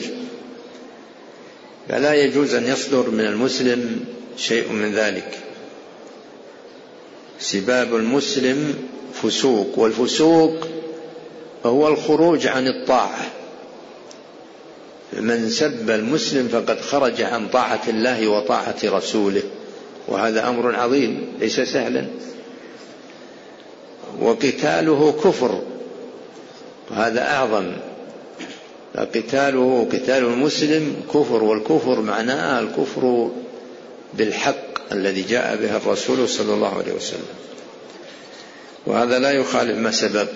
فلا يجوز أن يصدر من المسلم شيء من ذلك. سباب المسلم فسوق، والفسوق هو الخروج عن الطاعة. من سب المسلم فقد خرج عن طاعة الله وطاعة رسوله، وهذا أمر عظيم ليس سهلا. وقتاله كفر، وهذا أعظم. قتاله قتال المسلم كفر، والكفر معناه الكفر بالحق الذي جاء به الرسول صلى الله عليه وسلم. وهذا لا يخالف ما سبق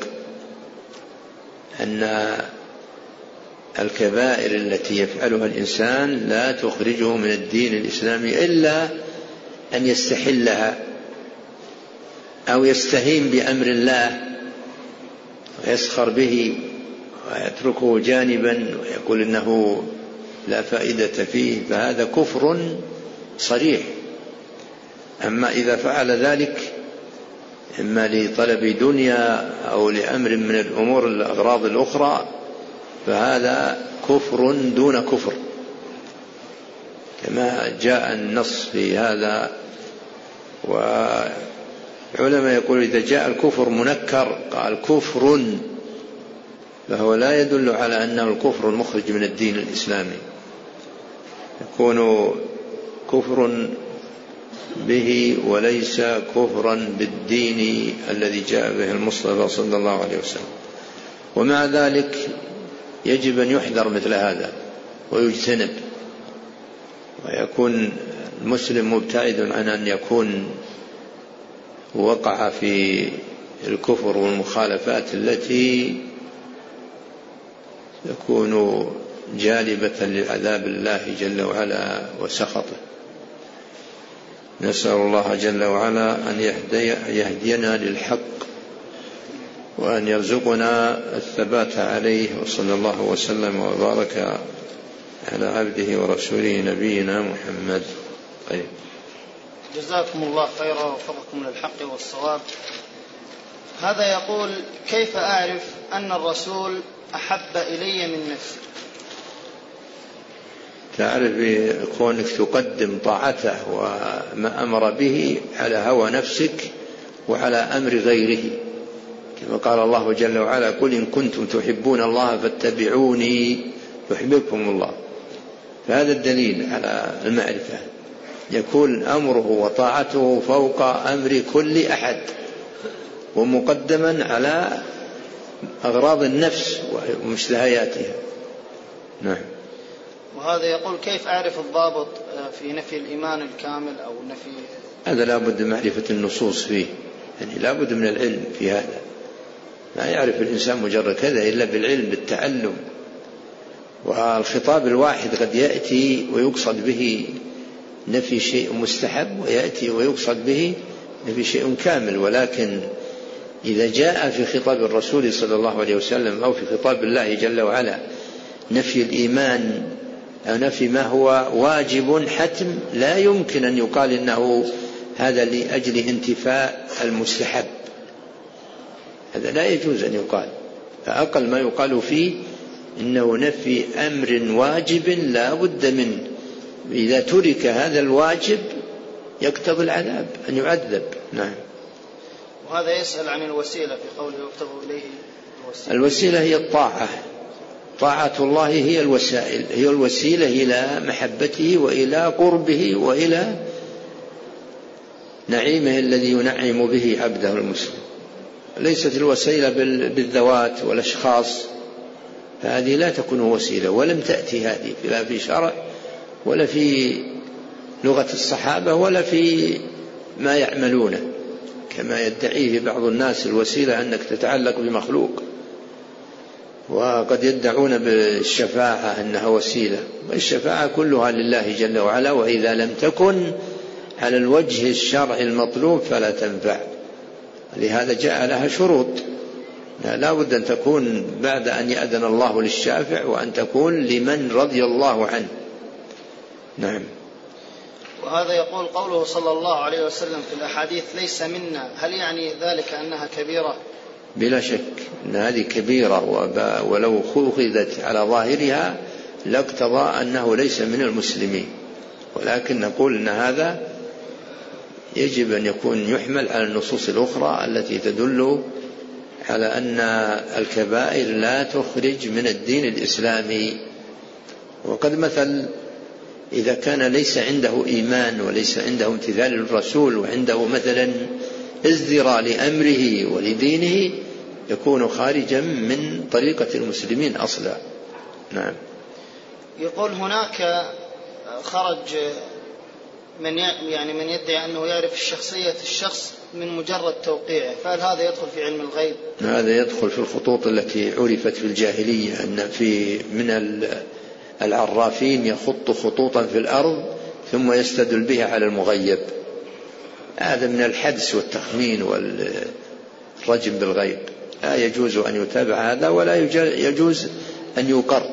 أن الكبائر التي يفعلها الإنسان لا تخرجه من الدين الإسلامي إلا أن يستحلها أو يستهين بأمر الله ويسخر به ويتركه جانبا ويقول إنه لا فائدة فيه، فهذا كفر صريح. أما إذا فعل ذلك إما لطلب دنيا أو لأمر من الأمور الأغراض الأخرى فهذا كفر دون كفر، كما جاء النص في هذا. وعلماء يقول إذا جاء الكفر منكر قال كفر، فهو لا يدل على أنه الكفر المخرج من الدين الإسلامي، يكون كفر به وليس كفرا بالدين الذي جاء به المصطفى صلى الله عليه وسلم. ومع ذلك يجب أن يحذر مثل هذا ويجتنب، ويكون المسلم مبتعد عن أن يكون وقع في الكفر والمخالفات التي تكون جالبة لعذاب الله جل وعلا وسخطه. نسأل الله جل وعلا أن يهدي يهدينا للحق وأن يرزقنا الثبات عليه. وصلى الله وسلم وبارك على عبده ورسوله نبينا محمد. طيب. جزاكم الله خيرا ووفقكم للحق والصواب. هذا يقول: كيف أعرف أن الرسول أحب إلي من نفسي؟ تعرف كونك تقدم طاعته وما أمر به على هوى نفسك وعلى أمر غيره، كما قال الله جل وعلا: قل إن كنتم تحبون الله فاتبعوني يحببكم الله. فهذا الدليل على المعرفة. يكون أمره وطاعته فوق أمر كل أحد ومقدما على أغراض النفس ومشتهياتها. نعم. وهذا يقول كيف أعرف الضابط في نفي الإيمان الكامل أو نفي؟ هذا لا بد من معرفة النصوص فيه، يعني لا بد من العلم في هذا. ما يعرف الإنسان مجرد كذا إلا بالعلم بالتعلم. والخطاب الواحد قد يأتي ويقصد به نفي شيء مستحب، ويأتي ويقصد به نفي شيء كامل. ولكن إذا جاء في خطاب الرسول صلى الله عليه وسلم أو في خطاب الله جل وعلا نفي الإيمان أو نفي ما هو واجب حتم، لا يمكن أن يقال إنه هذا لأجل انتفاء المستحب، هذا لا يجوز أن يقال. فأقل ما يقال فيه إنه نفي أمر واجب لا بد منه، إذا ترك هذا الواجب يقتضي العذاب أن يعذب. نعم. وهذا يسأل عن الوسيلة في قوله يكتب إليه الوسيلة. الوسيلة هي الطاعة، طاعة الله هي الوسائل، هي الوسيلة إلى محبته وإلى قربه وإلى نعيمه الذي ينعم به عبده المسلم. ليست الوسيلة بالذوات والأشخاص، فهذه لا تكون وسيلة، ولم تأتي هذه لا في شرع ولا في لغة الصحابة ولا في ما يعملونه، كما يدعيه بعض الناس الوسيلة أنك تتعلق بمخلوق، وقد يدعون بالشفاعة أنها وسيلة، والشفاعة كلها لله جل وعلا، وإذا لم تكن على الوجه الشرعي المطلوب فلا تنفع. لهذا جاء لها شروط، لا بد أن تكون بعد أن يأذن الله للشافع، وأن تكون لمن رضي الله عنه. نعم. وهذا يقول قوله صلى الله عليه وسلم في الأحاديث ليس منا، هل يعني ذلك أنها كبيرة؟ بلا شك أن هذه كبيرة، ولو أخذت على ظاهرها لاقتضى أنه ليس من المسلمين، ولكن نقول أن هذا يجب أن يكون يحمل على النصوص الأخرى التي تدل على أن الكبائر لا تخرج من الدين الإسلامي. وقد مثل إذا كان ليس عنده إيمان وليس عنده امتثال للرسول وعنده مثلا ازدراء لأمره ولدينه، يكون خارجا من طريقة المسلمين أصلا. نعم. يقول هناك خرج من يعني من يدعي أنه يعرف الشخصية الشخص من مجرد توقيعه، فهل هذا يدخل في علم الغيب؟ هذا يدخل في الخطوط التي عرفت في الجاهلية، أن في من العرافين يخط خطوطا في الأرض ثم يستدل بها على المغيب. هذا من الحدس والتخمين والرجم بالغيب، لا يجوز أن يتابع هذا ولا يجوز أن يقر.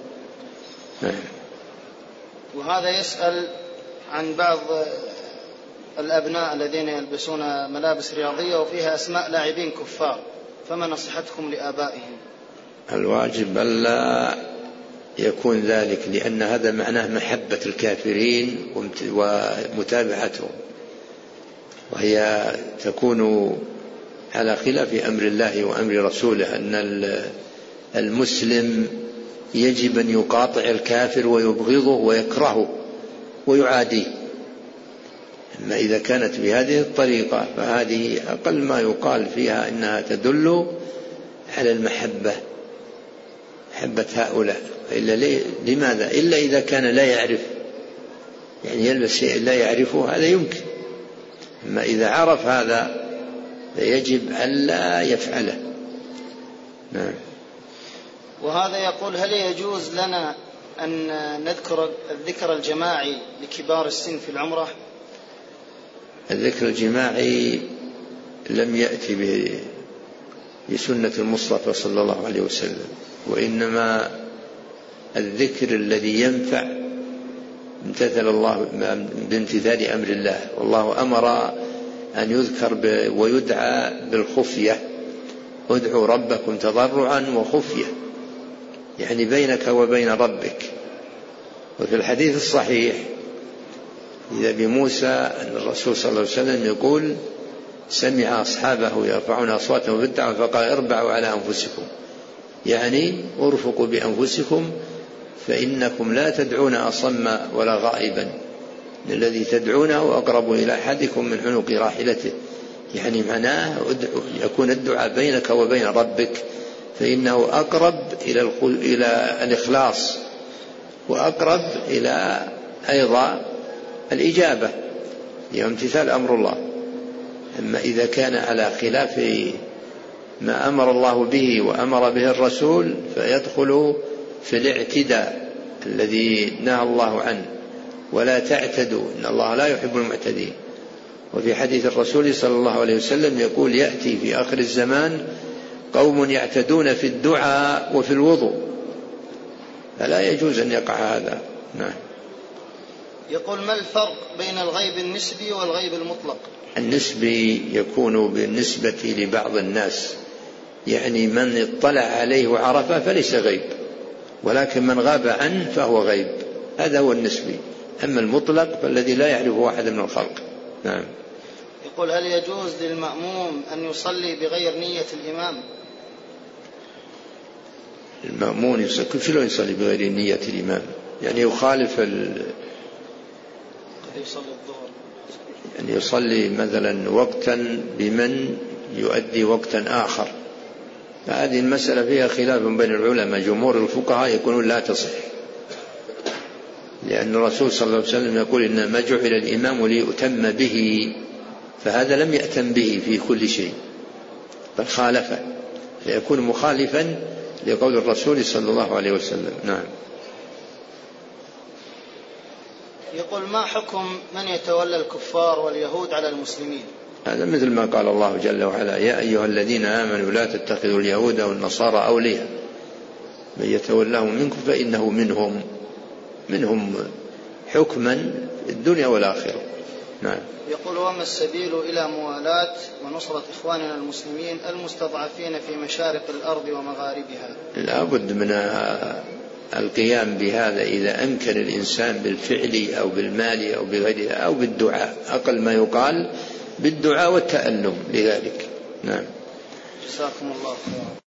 وهذا يسأل عن بعض الأبناء الذين يلبسون ملابس رياضية وفيها أسماء لاعبين كفار، فما نصيحتكم لآبائهم؟ الواجب ألا يكون ذلك، لأن هذا معناه محبة الكافرين ومتابعتهم، وهي تكون على خلاف أمر الله وأمر رسوله، أن المسلم يجب أن يقاطع الكافر ويبغضه ويكرهه ويعاديه. أما إذا كانت بهذه الطريقة فهذه أقل ما يقال فيها إنها تدل على المحبة، محبة هؤلاء. إلا لماذا؟ إلا إذا كان لا يعرف، يعني يلبس شيء لا يعرفه، هذا يمكن. أما إذا عرف هذا فيجب ألا يفعله. نعم. وهذا يقول هل يجوز لنا أن نذكر الذكر الجماعي لكبار السن في العمرة؟ الذكر الجماعي لم يأتي به بسنة المصطفى صلى الله عليه وسلم، وإنما الذكر الذي ينفع امتثل الله بامتثال أمر الله، والله أمر أن يذكر ويدعى بالخفية، ادعوا ربكم تضرعا وخفية، يعني بينك وبين ربك. وفي الحديث الصحيح إذا بموسى أن الرسول صلى الله عليه وسلم يقول سمع أصحابه يرفعون أصواتهم بالدعوة فقال اربعوا على أنفسكم، يعني ارفقوا بأنفسكم فإنكم لا تدعون أصم ولا غائبا، الذي تدعونه أقرب إلى أحدكم من عنق راحلته، يعني معناه يكون الدعاء بينك وبين ربك، فإنه أقرب إلى إلى الإخلاص، وأقرب إلى أيضا الإجابة لامتثال أمر الله. أما إذا كان على خلاف ما أمر الله به وأمر به الرسول فيدخل في الاعتداء الذي نهى الله عنه، ولا تعتدوا إن الله لا يحب المعتدين. وفي حديث الرسول صلى الله عليه وسلم يقول: يأتي في آخر الزمان قوم يعتدون في الدعاء وفي الوضوء، فلا يجوز أن يقع هذا. نعم. يقول: ما الفرق بين الغيب النسبي والغيب المطلق؟ النسبي يكون بالنسبة لبعض الناس، يعني من اطلع عليه وعرفه فليس غيب، ولكن من غاب عنه فهو غيب، هذا هو النسبي. أما المطلق فالذي لا يعرفه أحد من الخلق. نعم. يقول: هل يجوز للمأموم أن يصلي بغير نية الإمام؟ المأمون شلون يصلي بغير نية الإمام؟ يعني يخالف ال... قد يصلي الظهر، يعني يصلي مثلا وقتا بمن يؤدي وقتا آخر، فهذه المسألة فيها خلاف بين العلماء. جمهور الفقهاء يقولون لا تصح، لأن الرسول صلى الله عليه وسلم يقول: إنما جعل الإمام ليؤتم به، فهذا لم يأتم به في كل شيء بل خالفه، فيكون مخالفا لقول الرسول صلى الله عليه وسلم. نعم. يقول: ما حكم من يتولى الكفار واليهود على المسلمين؟ هذا مثل ما قال الله جل وعلا: يا أيها الذين آمنوا لا تتخذوا اليهود والنصارى أولياء من يتولهم منكم فإنه منهم منهم حكما في الدنيا والآخرة. نعم. يقول: وما السبيل إلى موالاة ونصرة إخواننا المسلمين المستضعفين في مشارق الأرض ومغاربها؟ لا بد من القيام بهذا إذا أمكن الإنسان بالفعل أو بالمال أو بغيرها أو بالدعاء، أقل ما يقال بالدعاء والتألم لذلك. نعم. جزاكم الله خيرا.